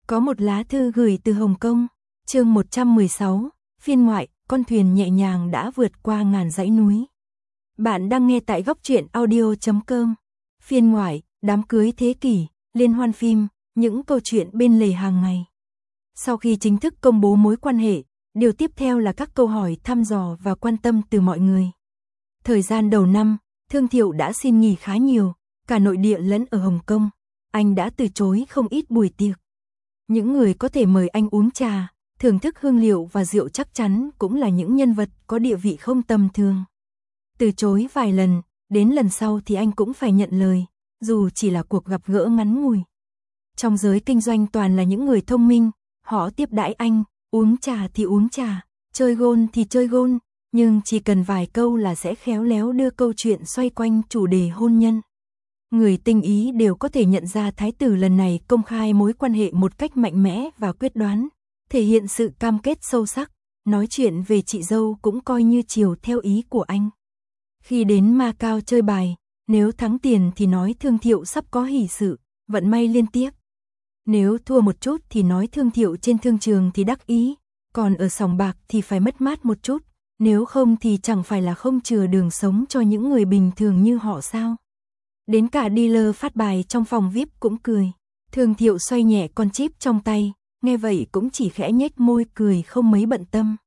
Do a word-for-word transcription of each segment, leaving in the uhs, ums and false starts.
Có một lá thư gửi từ Hồng Kông, chương một trăm mười sáu, phiên ngoại, con thuyền nhẹ nhàng đã vượt qua ngàn dãy núi. Bạn đang nghe tại góc truyện audio chấm com. Phiên ngoại, đám cưới thế kỷ, liên hoan phim, những câu chuyện bên lề hàng ngày. Sau khi chính thức công bố mối quan hệ, điều tiếp theo là các câu hỏi thăm dò và quan tâm từ mọi người. Thời gian đầu năm, Thương Thiệu đã xin nghỉ khá nhiều, cả nội địa lẫn ở Hồng Kông. Anh đã từ chối không ít buổi tiệc. Những người có thể mời anh uống trà, thưởng thức hương liệu và rượu chắc chắn cũng là những nhân vật có địa vị không tầm thường. Từ chối vài lần, đến lần sau thì anh cũng phải nhận lời, dù chỉ là cuộc gặp gỡ ngắn ngủi. Trong giới kinh doanh toàn là những người thông minh, họ tiếp đãi anh, uống trà thì uống trà, chơi gôn thì chơi gôn, nhưng chỉ cần vài câu là sẽ khéo léo đưa câu chuyện xoay quanh chủ đề hôn nhân. Người tinh ý đều có thể nhận ra thái tử lần này công khai mối quan hệ một cách mạnh mẽ và quyết đoán, thể hiện sự cam kết sâu sắc, nói chuyện về chị dâu cũng coi như chiều theo ý của anh. Khi đến Macau chơi bài, nếu thắng tiền thì nói Thương Thiệu sắp có hỷ sự, vận may liên tiếp. Nếu thua một chút thì nói Thương Thiệu trên thương trường thì đắc ý, còn ở sòng bạc thì phải mất mát một chút, nếu không thì chẳng phải là không chừa đường sống cho những người bình thường như họ sao. Đến cả dealer phát bài trong phòng vi ai pi cũng cười. Thương Thiệu xoay nhẹ con chip trong tay, nghe vậy cũng chỉ khẽ nhếch môi cười không mấy bận tâm.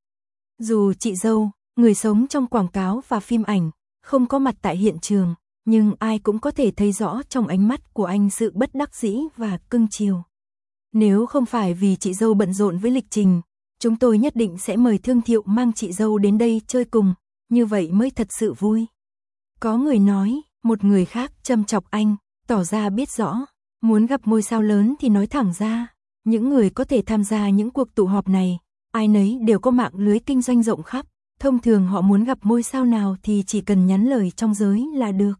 Dù chị dâu, người sống trong quảng cáo và phim ảnh, không có mặt tại hiện trường, nhưng ai cũng có thể thấy rõ trong ánh mắt của anh sự bất đắc dĩ và cưng chiều. Nếu không phải vì chị dâu bận rộn với lịch trình, chúng tôi nhất định sẽ mời Thương Thiệu mang chị dâu đến đây chơi cùng, như vậy mới thật sự vui. Có người nói, một người khác châm chọc anh, tỏ ra biết rõ, muốn gặp ngôi sao lớn thì nói thẳng ra. Những người có thể tham gia những cuộc tụ họp này, ai nấy đều có mạng lưới kinh doanh rộng khắp, thông thường họ muốn gặp ngôi sao nào thì chỉ cần nhắn lời trong giới là được.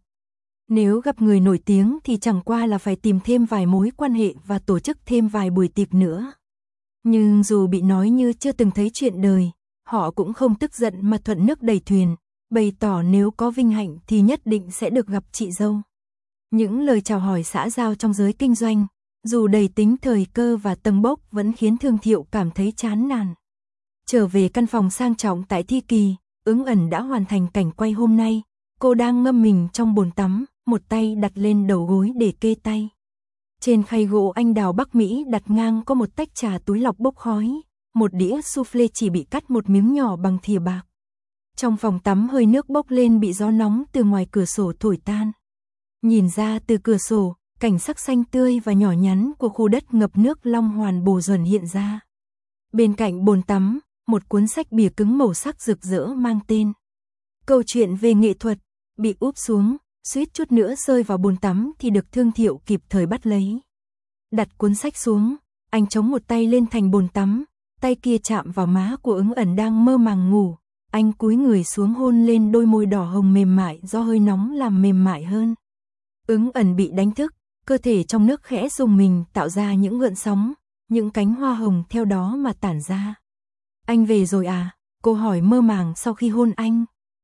Nếu gặp người nổi tiếng thì chẳng qua là phải tìm thêm vài mối quan hệ và tổ chức thêm vài buổi tiệc nữa. Nhưng dù bị nói như chưa từng thấy chuyện đời, họ cũng không tức giận mà thuận nước đẩy thuyền, bày tỏ nếu có vinh hạnh thì nhất định sẽ được gặp chị dâu. Những lời chào hỏi xã giao trong giới kinh doanh, dù đầy tính thời cơ và tâng bốc vẫn khiến Thương Thiệu cảm thấy chán nản. Trở về căn phòng sang trọng tại Thi Kỳ, Ứng Ẩn đã hoàn thành cảnh quay hôm nay. Cô đang ngâm mình trong bồn tắm, một tay đặt lên đầu gối để kê tay. Trên khay gỗ anh đào Bắc Mỹ đặt ngang có một tách trà túi lọc bốc khói, một đĩa soufflé chỉ bị cắt một miếng nhỏ bằng thìa bạc. Trong phòng tắm hơi nước bốc lên bị gió nóng từ ngoài cửa sổ thổi tan. Nhìn ra từ cửa sổ, cảnh sắc xanh tươi và nhỏ nhắn của khu đất ngập nước Long Hoàn Bồ Duẩn hiện ra. Bên cạnh bồn tắm, một cuốn sách bìa cứng màu sắc rực rỡ mang tên Câu chuyện về nghệ thuật, bị úp xuống, suýt chút nữa rơi vào bồn tắm thì được Thương Thiệu kịp thời bắt lấy. Đặt cuốn sách xuống, anh chống một tay lên thành bồn tắm, tay kia chạm vào má của Ứng Ẩn đang mơ màng ngủ. Anh cúi người xuống hôn lên đôi môi đỏ hồng mềm mại do hơi nóng làm mềm mại hơn. Ứng Ẩn bị đánh thức, cơ thể trong nước khẽ rung mình tạo ra những gợn sóng, những cánh hoa hồng theo đó mà tản ra. Anh về rồi à? Cô hỏi mơ màng sau khi hôn anh.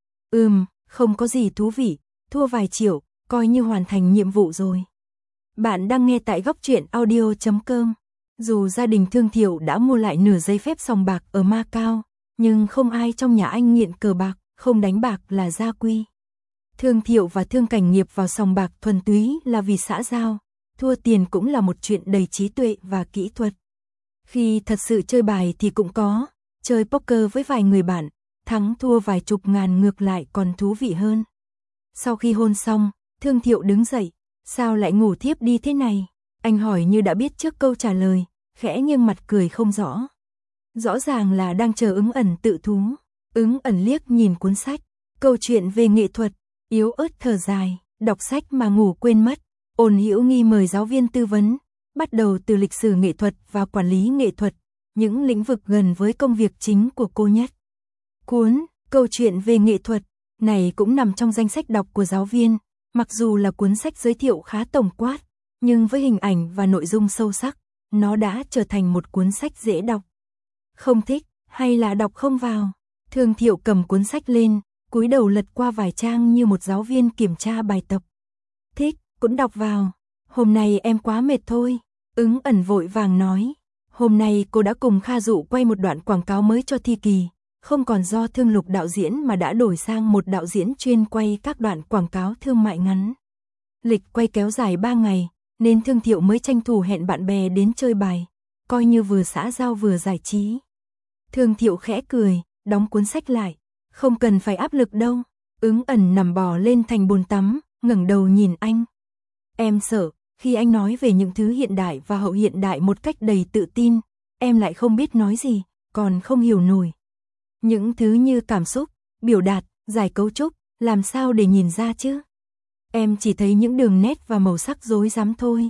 Ừm, không có gì thú vị, thua vài triệu, coi như hoàn thành nhiệm vụ rồi. Bạn đang nghe tại góc truyện audio chấm com. Dù gia đình Thương Thiệu đã mua lại nửa giấy phép sòng bạc ở Macau, nhưng không ai trong nhà anh nghiện cờ bạc, không đánh bạc là gia quy. Thương Thiệu và Thương Cảnh Nghiệp vào sòng bạc thuần túy là vì xã giao, thua tiền cũng là một chuyện đầy trí tuệ và kỹ thuật. Khi thật sự chơi bài thì cũng có, chơi poker với vài người bạn, thắng thua vài chục ngàn ngược lại còn thú vị hơn. Sau khi hôn xong, Thương Thiệu đứng dậy, sao lại ngủ thiếp đi thế này? Anh hỏi như đã biết trước câu trả lời, khẽ nghiêng mặt cười không rõ. Rõ ràng là đang chờ Ứng Ẩn tự thú. Ứng Ẩn liếc nhìn cuốn sách, câu chuyện về nghệ thuật, yếu ớt thở dài, đọc sách mà ngủ quên mất. Ôn Hữu Nghi mời giáo viên tư vấn, bắt đầu từ lịch sử nghệ thuật và quản lý nghệ thuật, những lĩnh vực gần với công việc chính của cô nhất. Cuốn Câu chuyện về nghệ thuật này cũng nằm trong danh sách đọc của giáo viên, mặc dù là cuốn sách giới thiệu khá tổng quát, nhưng với hình ảnh và nội dung sâu sắc, nó đã trở thành một cuốn sách dễ đọc. Không thích, hay là đọc không vào? Thương Thiệu cầm cuốn sách lên, cúi đầu lật qua vài trang như một giáo viên kiểm tra bài tập. Thích, cũng đọc vào. Hôm nay em quá mệt thôi. Ứng Ẩn vội vàng nói, Hôm nay cô đã cùng Kha Dụ quay một đoạn quảng cáo mới cho Thi Kỳ, không còn do Thương Lục đạo diễn mà đã đổi sang một đạo diễn chuyên quay các đoạn quảng cáo thương mại ngắn. Lịch quay kéo dài ba ngày, nên Thương Thiệu mới tranh thủ hẹn bạn bè đến chơi bài, coi như vừa xã giao vừa giải trí. Thương Thiệu khẽ cười, đóng cuốn sách lại, không cần phải áp lực đâu. Ứng Ẩn nằm bò lên thành bồn tắm, ngẩng đầu nhìn anh. Em sợ, khi anh nói về những thứ hiện đại và hậu hiện đại một cách đầy tự tin, em lại không biết nói gì, còn không hiểu nổi. Những thứ như cảm xúc, biểu đạt, giải cấu trúc, làm sao để nhìn ra chứ? Em chỉ thấy những đường nét và màu sắc rối rắm thôi.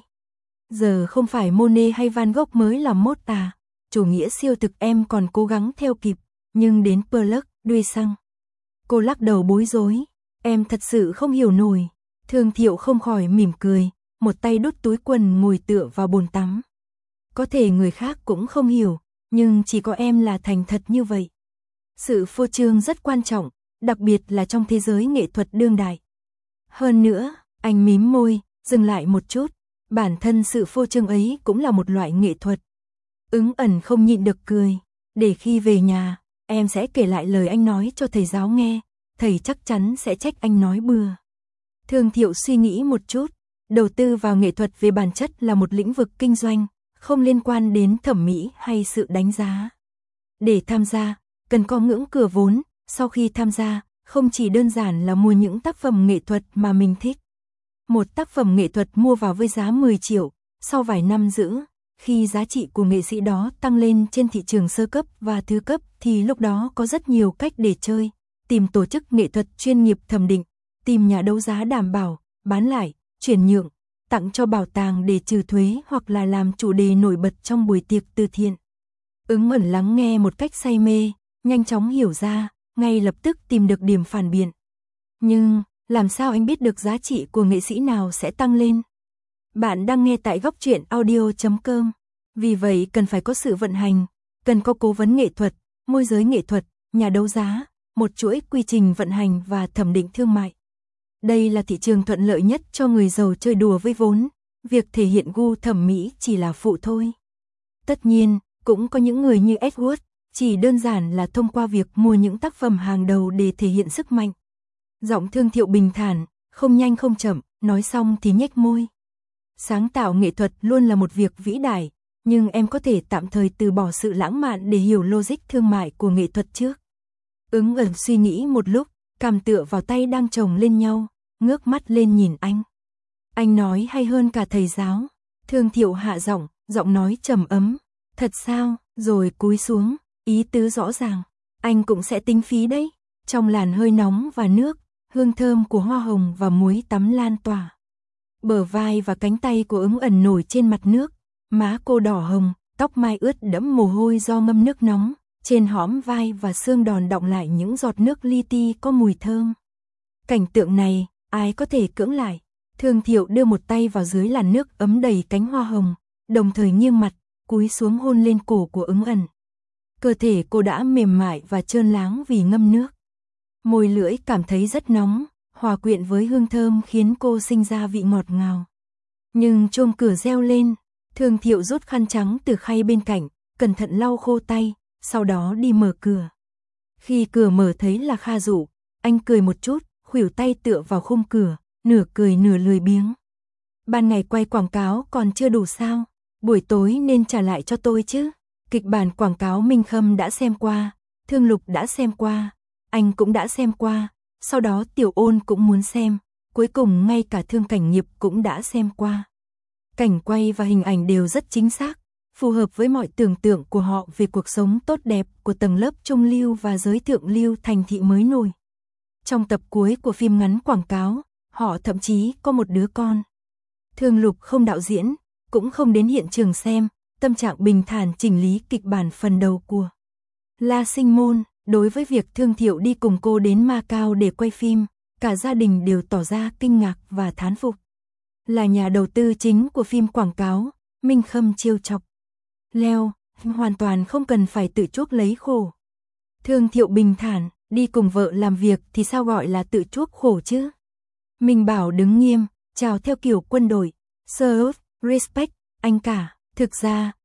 Giờ không phải Monet hay Van Gogh mới là mốt à, chủ nghĩa siêu thực em còn cố gắng theo kịp, nhưng đến Pollock, Duchamp. Cô lắc đầu bối rối, em thật sự không hiểu nổi. Thương Thiệu không khỏi mỉm cười, một tay đút túi quần ngồi tựa vào bồn tắm. Có thể người khác cũng không hiểu, nhưng chỉ có em là thành thật như vậy. Sự phô trương rất quan trọng, đặc biệt là trong thế giới nghệ thuật đương đại. Hơn nữa, anh mím môi, dừng lại một chút, bản thân sự phô trương ấy cũng là một loại nghệ thuật. Ứng Ẩn không nhịn được cười, để khi về nhà, em sẽ kể lại lời anh nói cho thầy giáo nghe, thầy chắc chắn sẽ trách anh nói bừa. Thương Thiệu suy nghĩ một chút, đầu tư vào nghệ thuật về bản chất là một lĩnh vực kinh doanh, không liên quan đến thẩm mỹ hay sự đánh giá. Để tham gia, cần có ngưỡng cửa vốn, sau khi tham gia, không chỉ đơn giản là mua những tác phẩm nghệ thuật mà mình thích. Một tác phẩm nghệ thuật mua vào với giá mười triệu, sau vài năm giữ, khi giá trị của nghệ sĩ đó tăng lên trên thị trường sơ cấp và thứ cấp thì lúc đó có rất nhiều cách để chơi, tìm tổ chức nghệ thuật chuyên nghiệp thẩm định, tìm nhà đấu giá đảm bảo, bán lại, chuyển nhượng, tặng cho bảo tàng để trừ thuế hoặc là làm chủ đề nổi bật trong buổi tiệc từ thiện. Ứng Ẩn lắng nghe một cách say mê, nhanh chóng hiểu ra, ngay lập tức tìm được điểm phản biện. Nhưng, làm sao anh biết được giá trị của nghệ sĩ nào sẽ tăng lên? Bạn đang nghe tại góc truyện audio chấm com. Vì vậy cần phải có sự vận hành, cần có cố vấn nghệ thuật, môi giới nghệ thuật, nhà đấu giá, một chuỗi quy trình vận hành và thẩm định thương mại. Đây là thị trường thuận lợi nhất cho người giàu chơi đùa với vốn, việc thể hiện gu thẩm mỹ chỉ là phụ thôi. Tất nhiên, cũng có những người như Edward, chỉ đơn giản là thông qua việc mua những tác phẩm hàng đầu để thể hiện sức mạnh. Giọng Thương Thiệu bình thản, không nhanh không chậm, nói xong thì nhếch môi. Sáng tạo nghệ thuật luôn là một việc vĩ đại, nhưng em có thể tạm thời từ bỏ sự lãng mạn để hiểu logic thương mại của nghệ thuật trước. Ứng Ẩn suy nghĩ một lúc, cằm tựa vào tay đang chồng lên nhau, ngước mắt lên nhìn anh. Anh nói hay hơn cả thầy giáo. Thương Thiệu hạ giọng, giọng nói trầm ấm. Thật sao? Rồi cúi xuống, ý tứ rõ ràng. Anh cũng sẽ tính phí đấy. Trong làn hơi nóng và nước, hương thơm của hoa hồng và muối tắm lan tỏa. Bờ vai và cánh tay của Ứng Ẩn nổi trên mặt nước, má cô đỏ hồng, tóc mai ướt đẫm mồ hôi do ngâm nước nóng, trên hõm vai và xương đòn đọng lại những giọt nước li ti có mùi thơm. Cảnh tượng này, ai có thể cưỡng lại? Thương Thiệu đưa một tay vào dưới làn nước ấm đầy cánh hoa hồng, đồng thời nghiêng mặt, cúi xuống hôn lên cổ của Ứng Ẩn. Cơ thể cô đã mềm mại và trơn láng vì ngâm nước. Môi lưỡi cảm thấy rất nóng, hòa quyện với hương thơm khiến cô sinh ra vị ngọt ngào. Nhưng chuông cửa reo lên, Thương Thiệu rút khăn trắng từ khay bên cạnh, cẩn thận lau khô tay, sau đó đi mở cửa. Khi cửa mở thấy là Kha Dụ, anh cười một chút, khuỷu tay tựa vào khung cửa, nửa cười nửa lười biếng. Ban ngày quay quảng cáo còn chưa đủ sao, buổi tối nên trả lại cho tôi chứ. Kịch bản quảng cáo Minh Khâm đã xem qua, Thương Lục đã xem qua, anh cũng đã xem qua, sau đó Tiểu Ôn cũng muốn xem, cuối cùng ngay cả Thương Cảnh Nghiệp cũng đã xem qua. Cảnh quay và hình ảnh đều rất chính xác, phù hợp với mọi tưởng tượng của họ về cuộc sống tốt đẹp của tầng lớp trung lưu và giới thượng lưu thành thị mới nổi. Trong tập cuối của phim ngắn quảng cáo, họ thậm chí có một đứa con. Thương Lục không đạo diễn, cũng không đến hiện trường xem, tâm trạng bình thản chỉnh lý kịch bản phần đầu của La Sinh Môn. Đối với việc Thương Thiệu đi cùng cô đến Macau để quay phim, cả gia đình đều tỏ ra kinh ngạc và thán phục. Là nhà đầu tư chính của phim quảng cáo, Minh Khâm trêu chọc. Leo, hoàn toàn không cần phải tự chuốc lấy khổ. Thương Thiệu bình thản, đi cùng vợ làm việc thì sao gọi là tự chuốc khổ chứ? Minh Bảo đứng nghiêm, chào theo kiểu quân đội. Sir, respect, anh cả. Thực ra,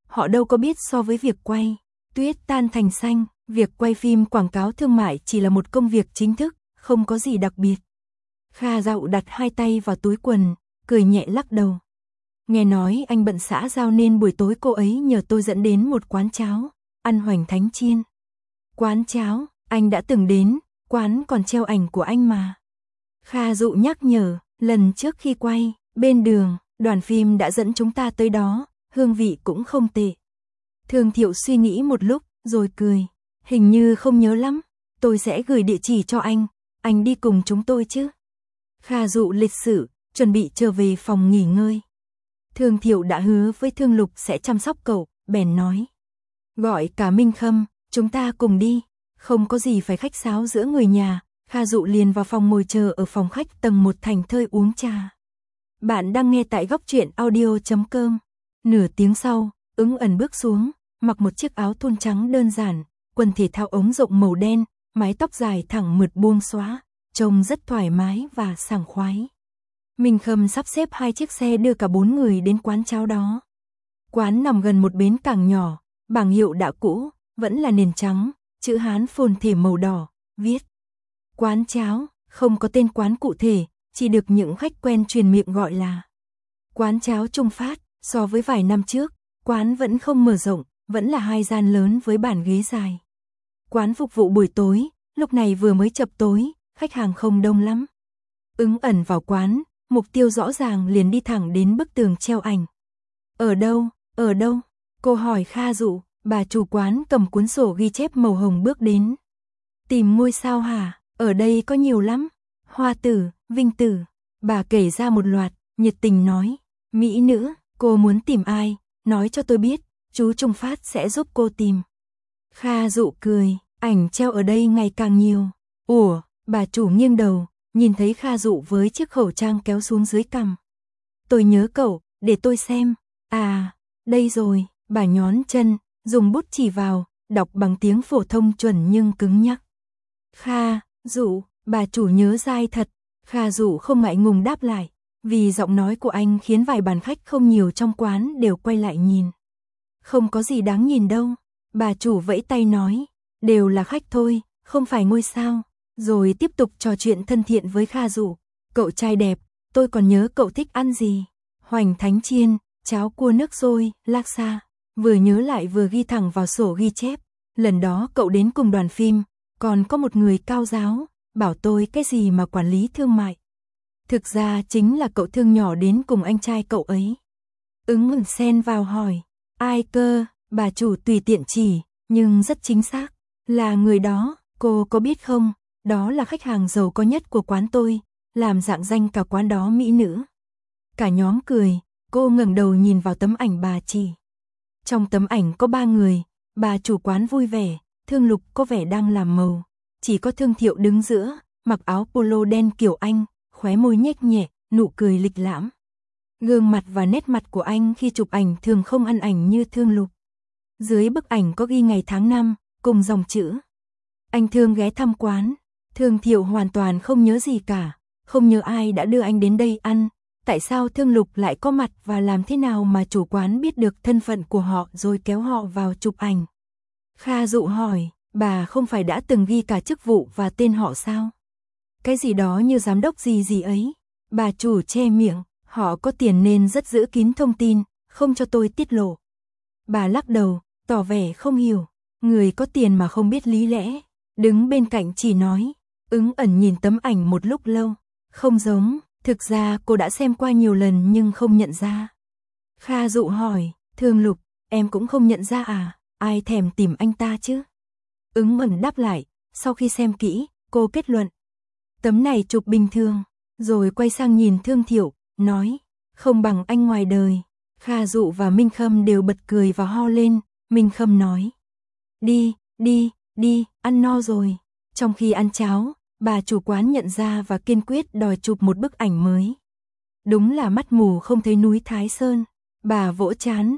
họ đâu có biết so với việc quay Tuyết tan thành xanh, việc quay phim quảng cáo thương mại chỉ là một công việc chính thức, không có gì đặc biệt. Kha Dậu đặt hai tay vào túi quần, cười nhẹ lắc đầu. Nghe nói anh bận xã giao nên buổi tối cô ấy nhờ tôi dẫn đến một quán cháo, ăn hoành thánh chiên. Quán cháo, anh đã từng đến, quán còn treo ảnh của anh mà. Kha Dụ nhắc nhở, lần trước khi quay, bên đường, đoàn phim đã dẫn chúng ta tới đó, hương vị cũng không tệ. Thương Thiệu suy nghĩ một lúc, rồi cười. Hình như không nhớ lắm, tôi sẽ gửi địa chỉ cho anh, anh đi cùng chúng tôi chứ. Kha Dụ lịch sự, chuẩn bị trở về phòng nghỉ ngơi. Thương Thiệu đã hứa với Thương Lục sẽ chăm sóc cậu, bèn nói. Gọi cả Minh Khâm, chúng ta cùng đi, không có gì phải khách sáo giữa người nhà. Kha Dụ liền vào phòng ngồi chờ ở phòng khách tầng một thành thơi uống trà. Bạn đang nghe tại góc truyện audio chấm com. Nửa tiếng sau, Ứng Ẩn bước xuống, mặc một chiếc áo thun trắng đơn giản, quần thể thao ống rộng màu đen, mái tóc dài thẳng mượt buông xõa, trông rất thoải mái và sảng khoái. Minh Khâm sắp xếp hai chiếc xe đưa cả bốn người đến quán cháo đó. Quán nằm gần một bến cảng nhỏ, bảng hiệu đã cũ, vẫn là nền trắng, chữ Hán phồn thể màu đỏ, viết quán cháo, không có tên quán cụ thể, chỉ được những khách quen truyền miệng gọi là quán cháo Trung Phát. So với vài năm trước, quán vẫn không mở rộng, vẫn là hai gian lớn với bàn ghế dài. Quán phục vụ buổi tối, lúc này vừa mới chập tối, khách hàng không đông lắm. Ứng Ẩn vào quán, mục tiêu rõ ràng liền đi thẳng đến bức tường treo ảnh. Ở đâu, ở đâu? Cô hỏi Kha Dụ, bà chủ quán cầm cuốn sổ ghi chép màu hồng bước đến. Tìm ngôi sao hả? Ở đây có nhiều lắm. Hoa tử, Vinh tử. Bà kể ra một loạt, nhiệt tình nói. Mỹ nữ, cô muốn tìm ai? Nói cho tôi biết, chú Trung Phát sẽ giúp cô tìm. Kha Dụ cười, ảnh treo ở đây ngày càng nhiều. Ủa, bà chủ nghiêng đầu, nhìn thấy Kha Dụ với chiếc khẩu trang kéo xuống dưới cằm. Tôi nhớ cậu, để tôi xem. À, đây rồi, bà nhón chân, dùng bút chỉ vào, đọc bằng tiếng phổ thông chuẩn nhưng cứng nhắc. Kha Dụ, bà chủ nhớ dai thật. Kha Dụ không ngại ngùng đáp lại, vì giọng nói của anh khiến vài bàn khách không nhiều trong quán đều quay lại nhìn. Không có gì đáng nhìn đâu, bà chủ vẫy tay nói, đều là khách thôi, không phải ngôi sao. Rồi tiếp tục trò chuyện thân thiện với Kha Dụ. Cậu trai đẹp, tôi còn nhớ cậu thích ăn gì? Hoành thánh chiên, cháo cua nước sôi, laksa. Vừa nhớ lại vừa ghi thẳng vào sổ ghi chép. Lần đó cậu đến cùng đoàn phim, còn có một người cao giáo, bảo tôi cái gì mà quản lý thương mại. Thực ra chính là cậu Thương nhỏ đến cùng anh trai cậu ấy. Ứng Ẩn xen vào hỏi, ai cơ? Bà chủ tùy tiện chỉ, nhưng rất chính xác, là người đó. Cô có biết không, đó là khách hàng giàu có nhất của quán tôi, làm rạng danh cả quán đó mỹ nữ. Cả nhóm cười, cô ngẩng đầu nhìn vào tấm ảnh bà chỉ. Trong tấm ảnh có ba người, bà chủ quán vui vẻ, Thương Lục có vẻ đang làm màu. Chỉ có Thương Thiệu đứng giữa, mặc áo polo đen kiểu Anh, khóe môi nhếch nhẹ, nụ cười lịch lãm. Gương mặt và nét mặt của anh khi chụp ảnh thường không ăn ảnh như Thương Lục. Dưới bức ảnh có ghi ngày tháng năm, cùng dòng chữ. Anh Thương ghé thăm quán. Thương Thiệu hoàn toàn không nhớ gì cả, không nhớ ai đã đưa anh đến đây ăn, tại sao Thương Lục lại có mặt và làm thế nào mà chủ quán biết được thân phận của họ rồi kéo họ vào chụp ảnh. Kha Dụ hỏi, bà không phải đã từng ghi cả chức vụ và tên họ sao? Cái gì đó như giám đốc gì gì ấy. Bà chủ che miệng, họ có tiền nên rất giữ kín thông tin, không cho tôi tiết lộ. Bà lắc đầu, tỏ vẻ không hiểu, người có tiền mà không biết lý lẽ. Đứng bên cạnh chỉ nói, Ứng Ẩn nhìn tấm ảnh một lúc lâu, không giống, thực ra cô đã xem qua nhiều lần nhưng không nhận ra. Kha Dụ hỏi, Thương Lục, em cũng không nhận ra à, ai thèm tìm anh ta chứ? Ứng Ẩn đáp lại, sau khi xem kỹ, cô kết luận. Tấm này chụp bình thường, rồi quay sang nhìn Thương Thiệu, nói, không bằng anh ngoài đời. Kha Dụ và Minh Khâm đều bật cười và ho lên, Minh Khâm nói, đi, đi, đi, ăn no rồi. Trong khi ăn cháo, bà chủ quán nhận ra và kiên quyết đòi chụp một bức ảnh mới. Đúng là mắt mù không thấy núi Thái Sơn. Bà vỗ trán,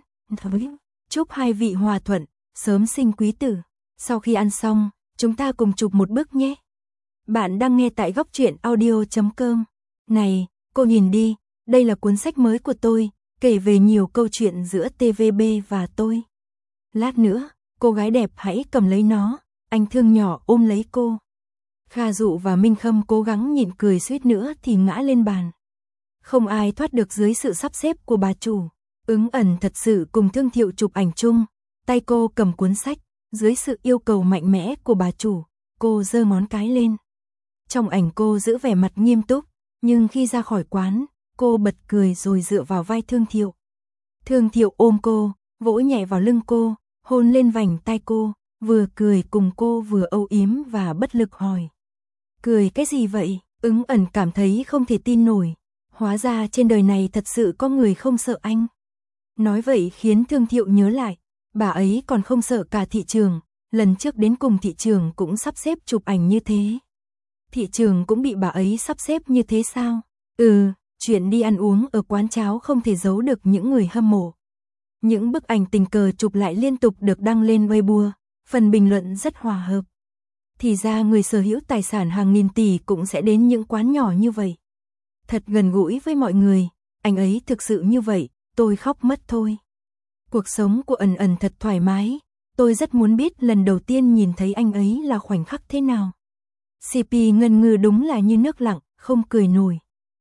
chúc hai vị hòa thuận, sớm sinh quý tử. Sau khi ăn xong, chúng ta cùng chụp một bức nhé. Bạn đang nghe tại góc truyện audio chấm com. Này, cô nhìn đi, đây là cuốn sách mới của tôi, kể về nhiều câu chuyện giữa tê vê bê và tôi. Lát nữa, cô gái đẹp hãy cầm lấy nó, anh thương nhỏ ôm lấy cô. Kha Dụ và Minh Khâm cố gắng nhịn cười suýt nữa thì ngã lên bàn. Không ai thoát được dưới sự sắp xếp của bà chủ. Ứng Ẩn thật sự cùng Thương Thiệu chụp ảnh chung, tay cô cầm cuốn sách, dưới sự yêu cầu mạnh mẽ của bà chủ, cô giơ ngón cái lên. Trong ảnh cô giữ vẻ mặt nghiêm túc, nhưng khi ra khỏi quán, cô bật cười rồi dựa vào vai Thương Thiệu. Thương Thiệu ôm cô, vỗ nhẹ vào lưng cô, hôn lên vành tai cô, vừa cười cùng cô vừa âu yếm và bất lực hỏi. Cười cái gì vậy? Ứng Ẩn cảm thấy không thể tin nổi. Hóa ra trên đời này thật sự có người không sợ anh. Nói vậy khiến Thương Thiệu nhớ lại, bà ấy còn không sợ cả Thị Trường, lần trước đến cùng Thị Trường cũng sắp xếp chụp ảnh như thế. Thị Trường cũng bị bà ấy sắp xếp như thế sao? Ừ, chuyện đi ăn uống ở quán cháo không thể giấu được những người hâm mộ. Những bức ảnh tình cờ chụp lại liên tục được đăng lên Weibo, phần bình luận rất hòa hợp. Thì ra người sở hữu tài sản hàng nghìn tỷ cũng sẽ đến những quán nhỏ như vậy. Thật gần gũi với mọi người, anh ấy thực sự như vậy, tôi khóc mất thôi. Cuộc sống của Ẩn Ẩn thật thoải mái, tôi rất muốn biết lần đầu tiên nhìn thấy anh ấy là khoảnh khắc thế nào. xê pê Ngân Ngư đúng là như nước lặng, không cười nổi.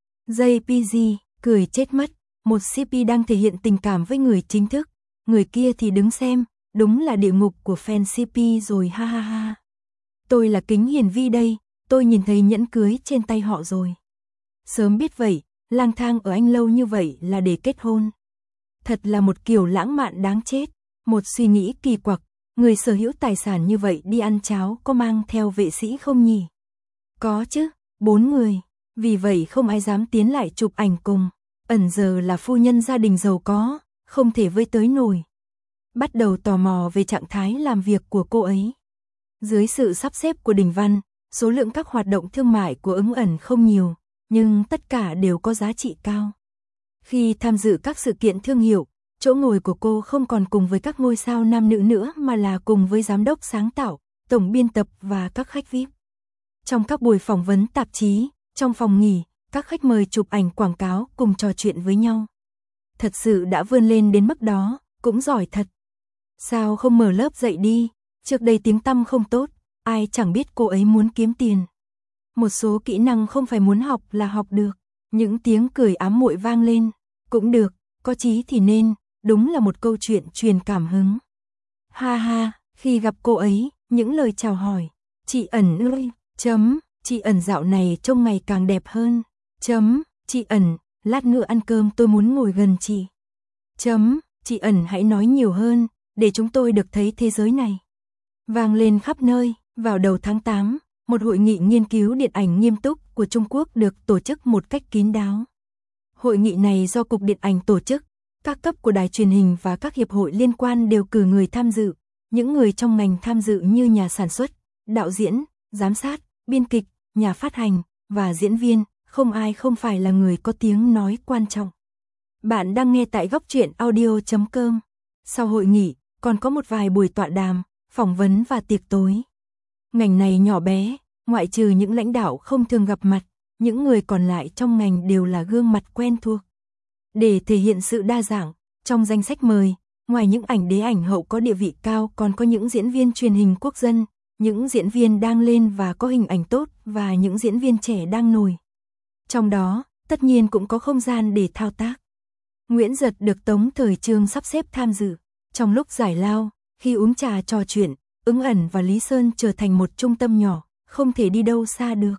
gi pê giê, cười chết mất, một xê pê đang thể hiện tình cảm với người chính thức, người kia thì đứng xem, đúng là địa ngục của fan xê pê rồi ha ha ha. Tôi là Kính Hiền Vi đây, tôi nhìn thấy nhẫn cưới trên tay họ rồi. Sớm biết vậy, lang thang ở Anh lâu như vậy là để kết hôn. Thật là một kiểu lãng mạn đáng chết, một suy nghĩ kỳ quặc, người sở hữu tài sản như vậy đi ăn cháo có mang theo vệ sĩ không nhỉ? Có chứ, bốn người, vì vậy không ai dám tiến lại chụp ảnh cùng. Ẩn giờ là phu nhân gia đình giàu có, không thể với tới nổi. Bắt đầu tò mò về trạng thái làm việc của cô ấy. Dưới sự sắp xếp của Đình Văn, số lượng các hoạt động thương mại của Ứng Ẩn không nhiều, nhưng tất cả đều có giá trị cao. Khi tham dự các sự kiện thương hiệu, chỗ ngồi của cô không còn cùng với các ngôi sao nam nữ nữa mà là cùng với giám đốc sáng tạo, tổng biên tập và các khách vi ai pi. Trong các buổi phỏng vấn tạp chí, trong phòng nghỉ, các khách mời chụp ảnh quảng cáo cùng trò chuyện với nhau. Thật sự đã vươn lên đến mức đó, cũng giỏi thật. Sao không mở lớp dạy đi, trước đây tiếng tăm không tốt, ai chẳng biết cô ấy muốn kiếm tiền. Một số kỹ năng không phải muốn học là học được. Những tiếng cười ám muội vang lên, cũng được, có chí thì nên, đúng là một câu chuyện truyền cảm hứng. Ha ha, khi gặp cô ấy, những lời chào hỏi, chị Ẩn ơi, chấm, chị Ẩn dạo này trông ngày càng đẹp hơn, chấm, chị Ẩn, lát nữa ăn cơm tôi muốn ngồi gần chị. Chấm, chị Ẩn hãy nói nhiều hơn, để chúng tôi được thấy thế giới này. Vang lên khắp nơi, vào đầu tháng tám. Một hội nghị nghiên cứu điện ảnh nghiêm túc của Trung Quốc được tổ chức một cách kín đáo. Hội nghị này do Cục Điện ảnh tổ chức, các cấp của đài truyền hình và các hiệp hội liên quan đều cử người tham dự. Những người trong ngành tham dự như nhà sản xuất, đạo diễn, giám sát, biên kịch, nhà phát hành và diễn viên, không ai không phải là người có tiếng nói quan trọng. Bạn đang nghe tại góc truyện audio chấm com. Sau hội nghị, còn có một vài buổi tọa đàm, phỏng vấn và tiệc tối. Ngành này nhỏ bé, ngoại trừ những lãnh đạo không thường gặp mặt, những người còn lại trong ngành đều là gương mặt quen thuộc. Để thể hiện sự đa dạng, trong danh sách mời, ngoài những ảnh đế ảnh hậu có địa vị cao còn có những diễn viên truyền hình quốc dân, những diễn viên đang lên và có hình ảnh tốt và những diễn viên trẻ đang nổi. Trong đó, tất nhiên cũng có không gian để thao tác. Nguyễn Giật được Tống Thời Trương sắp xếp tham dự. Trong lúc giải lao, khi uống trà trò chuyện, Ứng Ẩn và Lý Sơn trở thành một trung tâm nhỏ, không thể đi đâu xa được.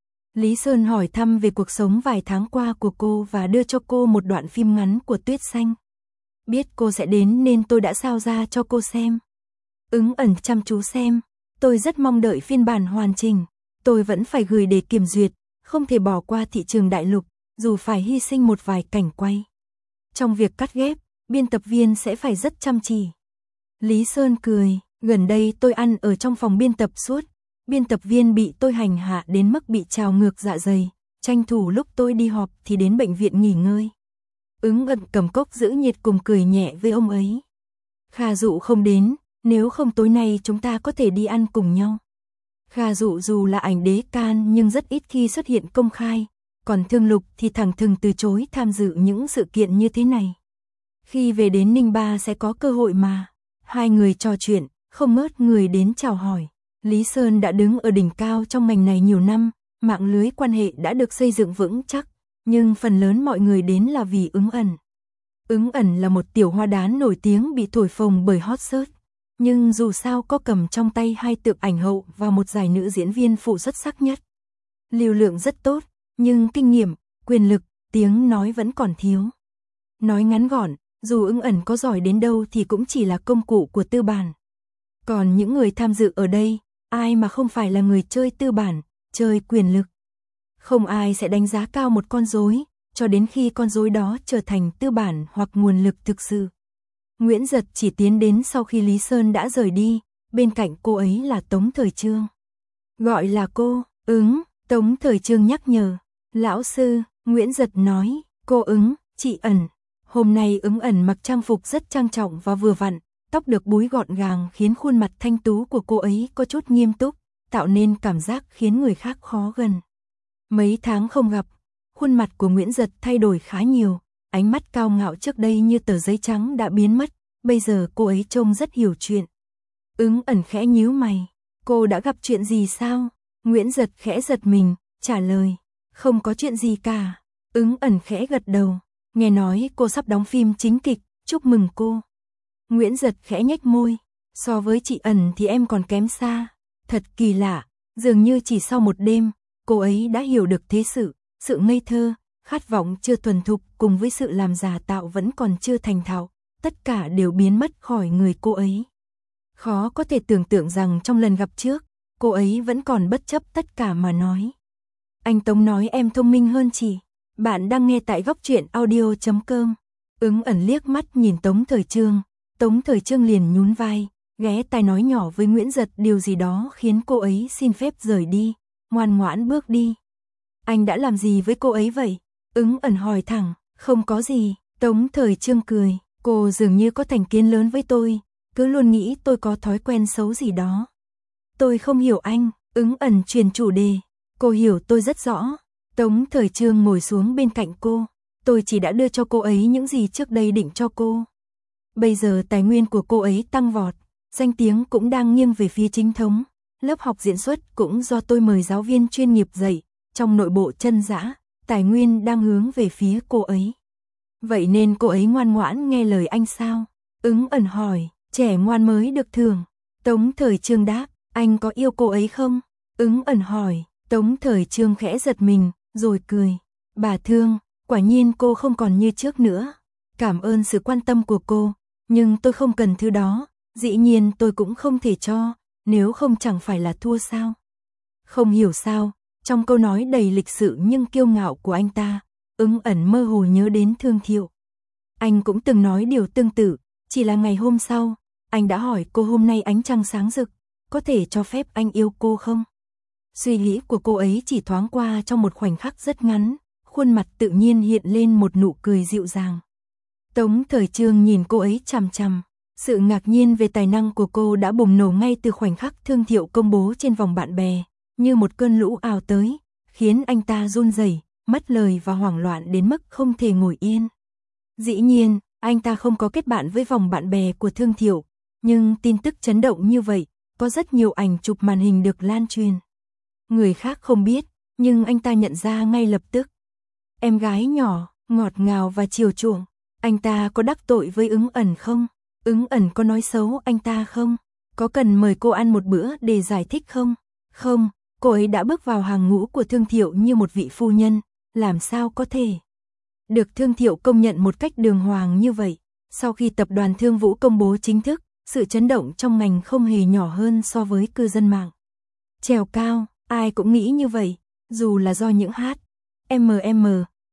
Lý Sơn hỏi thăm về cuộc sống vài tháng qua của cô và đưa cho cô một đoạn phim ngắn của Tuyết Xanh. Biết cô sẽ đến nên tôi đã sao ra cho cô xem. Ứng Ẩn chăm chú xem, tôi rất mong đợi phiên bản hoàn chỉnh. Tôi vẫn phải gửi để kiểm duyệt, không thể bỏ qua thị trường đại lục, dù phải hy sinh một vài cảnh quay. Trong việc cắt ghép, biên tập viên sẽ phải rất chăm chỉ. Lý Sơn cười, gần đây tôi ăn ở trong phòng biên tập suốt. Biên tập viên bị tôi hành hạ đến mức bị trào ngược dạ dày, tranh thủ lúc tôi đi họp thì đến bệnh viện nghỉ ngơi. Ứng Ẩn cầm cốc giữ nhiệt cùng cười nhẹ với ông ấy. Kha Dụ không đến, nếu không tối nay chúng ta có thể đi ăn cùng nhau. Kha Dụ dù là ảnh đế can nhưng rất ít khi xuất hiện công khai, còn Thương Lục thì thẳng thừng từ chối tham dự những sự kiện như thế này. Khi về đến Ninh Ba sẽ có cơ hội mà. Hai người trò chuyện, không ngớt người đến chào hỏi. Lý Sơn đã đứng ở đỉnh cao trong ngành này nhiều năm, mạng lưới quan hệ đã được xây dựng vững chắc, nhưng phần lớn mọi người đến là vì Ứng Ẩn. Ứng Ẩn là một tiểu hoa đán nổi tiếng bị thổi phồng bởi hot search, nhưng dù sao có cầm trong tay hai tượng ảnh hậu và một giải nữ diễn viên phụ xuất sắc nhất. Lưu lượng rất tốt, nhưng kinh nghiệm, quyền lực, tiếng nói vẫn còn thiếu. Nói ngắn gọn, dù Ứng Ẩn có giỏi đến đâu thì cũng chỉ là công cụ của tư bản. Còn những người tham dự ở đây, ai mà không phải là người chơi tư bản, chơi quyền lực. Không ai sẽ đánh giá cao một con rối, cho đến khi con rối đó trở thành tư bản hoặc nguồn lực thực sự. Nguyễn Giật chỉ tiến đến sau khi Lý Sơn đã rời đi, bên cạnh cô ấy là Tống Thời Trương. Gọi là cô, Ứng, Tống Thời Trương nhắc nhở. Lão sư, Nguyễn Giật nói, cô Ứng, chị Ẩn. Hôm nay Ứng Ẩn mặc trang phục rất trang trọng và vừa vặn, tóc được búi gọn gàng khiến khuôn mặt thanh tú của cô ấy có chút nghiêm túc, tạo nên cảm giác khiến người khác khó gần. Mấy tháng không gặp, khuôn mặt của Nguyễn Giật thay đổi khá nhiều, ánh mắt cao ngạo trước đây như tờ giấy trắng đã biến mất, bây giờ cô ấy trông rất hiểu chuyện. Ứng Ẩn khẽ nhíu mày, cô đã gặp chuyện gì sao? Nguyễn Giật khẽ giật mình, trả lời, không có chuyện gì cả. Ứng Ẩn khẽ gật đầu, nghe nói cô sắp đóng phim chính kịch, chúc mừng cô. Nguyễn Giật khẽ nhếch môi, so với chị Ẩn thì em còn kém xa. Thật kỳ lạ, dường như chỉ sau một đêm, cô ấy đã hiểu được thế sự, sự ngây thơ, khát vọng chưa thuần thục cùng với sự làm giả tạo vẫn còn chưa thành thạo, tất cả đều biến mất khỏi người cô ấy. Khó có thể tưởng tượng rằng trong lần gặp trước, cô ấy vẫn còn bất chấp tất cả mà nói. Anh Tống nói em thông minh hơn chị. Bạn đang nghe tại góc truyện audio chấm com. Ứng Ẩn liếc mắt nhìn Tống Thời Trương, Tống Thời Trương liền nhún vai, ghé tai nói nhỏ với Nguyễn Giật điều gì đó khiến cô ấy xin phép rời đi, ngoan ngoãn bước đi. Anh đã làm gì với cô ấy vậy? Ứng Ẩn hỏi thẳng, không có gì, Tống Thời Trương cười, cô dường như có thành kiến lớn với tôi, cứ luôn nghĩ tôi có thói quen xấu gì đó. Tôi không hiểu anh, Ứng Ẩn chuyển chủ đề, cô hiểu tôi rất rõ. Tống Thời Trương ngồi xuống bên cạnh cô, tôi chỉ đã đưa cho cô ấy những gì trước đây định cho cô. Bây giờ tài nguyên của cô ấy tăng vọt, danh tiếng cũng đang nghiêng về phía chính thống, lớp học diễn xuất cũng do tôi mời giáo viên chuyên nghiệp dạy, trong nội bộ chân dã, tài nguyên đang hướng về phía cô ấy. Vậy nên cô ấy ngoan ngoãn nghe lời anh sao? Ứng Ẩn hỏi, trẻ ngoan mới được thưởng. Tống Thời Trương đáp, anh có yêu cô ấy không? Ứng Ẩn hỏi, Tống Thời Trương khẽ giật mình, rồi cười. Bà Thương, quả nhiên cô không còn như trước nữa. Cảm ơn sự quan tâm của cô, nhưng tôi không cần thứ đó, dĩ nhiên tôi cũng không thể cho, nếu không chẳng phải là thua sao. Không hiểu sao, trong câu nói đầy lịch sự nhưng kiêu ngạo của anh ta, Ứng Ẩn mơ hồ nhớ đến Thương Thiệu. Anh cũng từng nói điều tương tự, chỉ là ngày hôm sau, anh đã hỏi cô hôm nay ánh trăng sáng rực, có thể cho phép anh yêu cô không? Suy nghĩ của cô ấy chỉ thoáng qua trong một khoảnh khắc rất ngắn, khuôn mặt tự nhiên hiện lên một nụ cười dịu dàng. Tống Thời Trương nhìn cô ấy chằm chằm, sự ngạc nhiên về tài năng của cô đã bùng nổ ngay từ khoảnh khắc Thương Thiệu công bố trên vòng bạn bè, như một cơn lũ ào tới, khiến anh ta run rẩy, mất lời và hoảng loạn đến mức không thể ngồi yên. Dĩ nhiên, anh ta không có kết bạn với vòng bạn bè của Thương Thiệu, nhưng tin tức chấn động như vậy, có rất nhiều ảnh chụp màn hình được lan truyền. Người khác không biết, nhưng anh ta nhận ra ngay lập tức. Em gái nhỏ, ngọt ngào và chiều chuộng, anh ta có đắc tội với Ứng Ẩn không? Ứng Ẩn có nói xấu anh ta không? Có cần mời cô ăn một bữa để giải thích không? Không, cô ấy đã bước vào hàng ngũ của Thương Thiệu như một vị phu nhân, làm sao có thể được Thương Thiệu công nhận một cách đường hoàng như vậy. Sau khi tập đoàn Thương Vũ công bố chính thức, sự chấn động trong ngành không hề nhỏ hơn so với cư dân mạng. Trèo cao, ai cũng nghĩ như vậy, dù là do những hát, em em,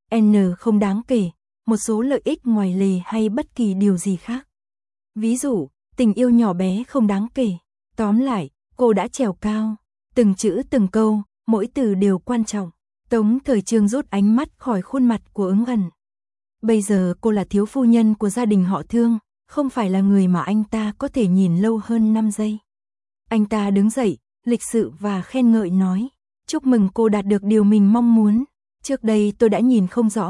en không đáng kể, một số lợi ích ngoài lề hay bất kỳ điều gì khác. Ví dụ, tình yêu nhỏ bé không đáng kể. Tóm lại, cô đã trèo cao, từng chữ từng câu, mỗi từ đều quan trọng. Tống Thời Trương rút ánh mắt khỏi khuôn mặt của Ứng Ẩn. Bây giờ cô là thiếu phu nhân của gia đình họ Thương, không phải là người mà anh ta có thể nhìn lâu hơn năm giây. Anh ta đứng dậy, lịch sự và khen ngợi nói, chúc mừng cô đạt được điều mình mong muốn. Trước đây tôi đã nhìn không rõ,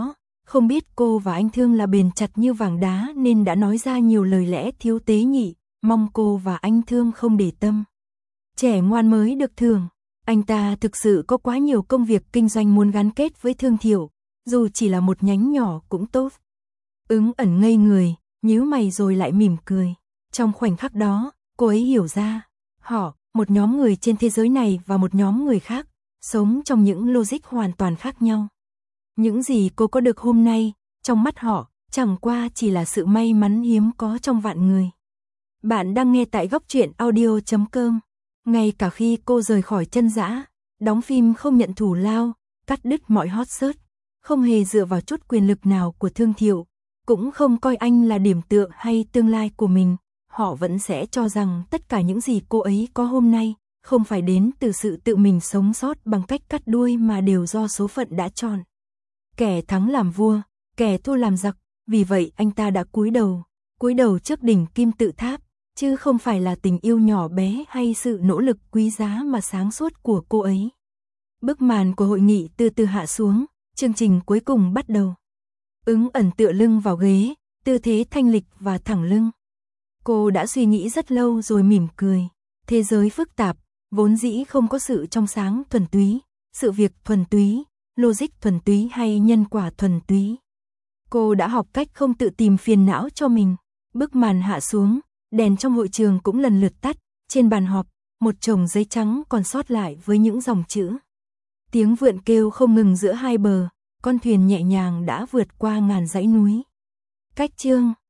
Không biết cô và anh Thương là bền chặt như vàng đá nên đã nói ra nhiều lời lẽ thiếu tế nhị, mong cô và anh Thương không để tâm. Trẻ ngoan mới được thưởng, anh ta thực sự có quá nhiều công việc kinh doanh muốn gắn kết với Thương Thiệu, dù chỉ là một nhánh nhỏ cũng tốt. Ứng ẩn ngây người, nhíu mày rồi lại mỉm cười. Trong khoảnh khắc đó, cô ấy hiểu ra, họ, một nhóm người trên thế giới này và một nhóm người khác, sống trong những logic hoàn toàn khác nhau. Những gì cô có được hôm nay, trong mắt họ, chẳng qua chỉ là sự may mắn hiếm có trong vạn người. Bạn đang nghe tại góc truyện audio chấm com. Ngay cả khi cô rời khỏi Chân Dã, đóng phim không nhận thù lao, cắt đứt mọi hot search, không hề dựa vào chút quyền lực nào của Thương Thiệu, cũng không coi anh là điểm tựa hay tương lai của mình, họ vẫn sẽ cho rằng tất cả những gì cô ấy có hôm nay không phải đến từ sự tự mình sống sót bằng cách cắt đuôi mà đều do số phận đã chọn. Kẻ thắng làm vua, kẻ thua làm giặc, vì vậy anh ta đã cúi đầu, cúi đầu trước đỉnh kim tự tháp, chứ không phải là tình yêu nhỏ bé hay sự nỗ lực quý giá mà sáng suốt của cô ấy. Bức màn của hội nghị từ từ hạ xuống, chương trình cuối cùng bắt đầu. Ứng ẩn tựa lưng vào ghế, tư thế thanh lịch và thẳng lưng. Cô đã suy nghĩ rất lâu rồi mỉm cười. Thế giới phức tạp, vốn dĩ không có sự trong sáng thuần túy, sự việc thuần túy, logic thuần túy hay nhân quả thuần túy. Cô đã học cách không tự tìm phiền não cho mình. Bức màn hạ xuống, đèn trong hội trường cũng lần lượt tắt, trên bàn họp, một chồng giấy trắng còn sót lại với những dòng chữ. Tiếng vượn kêu không ngừng giữa hai bờ, con thuyền nhẹ nhàng đã vượt qua ngàn dãy núi. Cách chương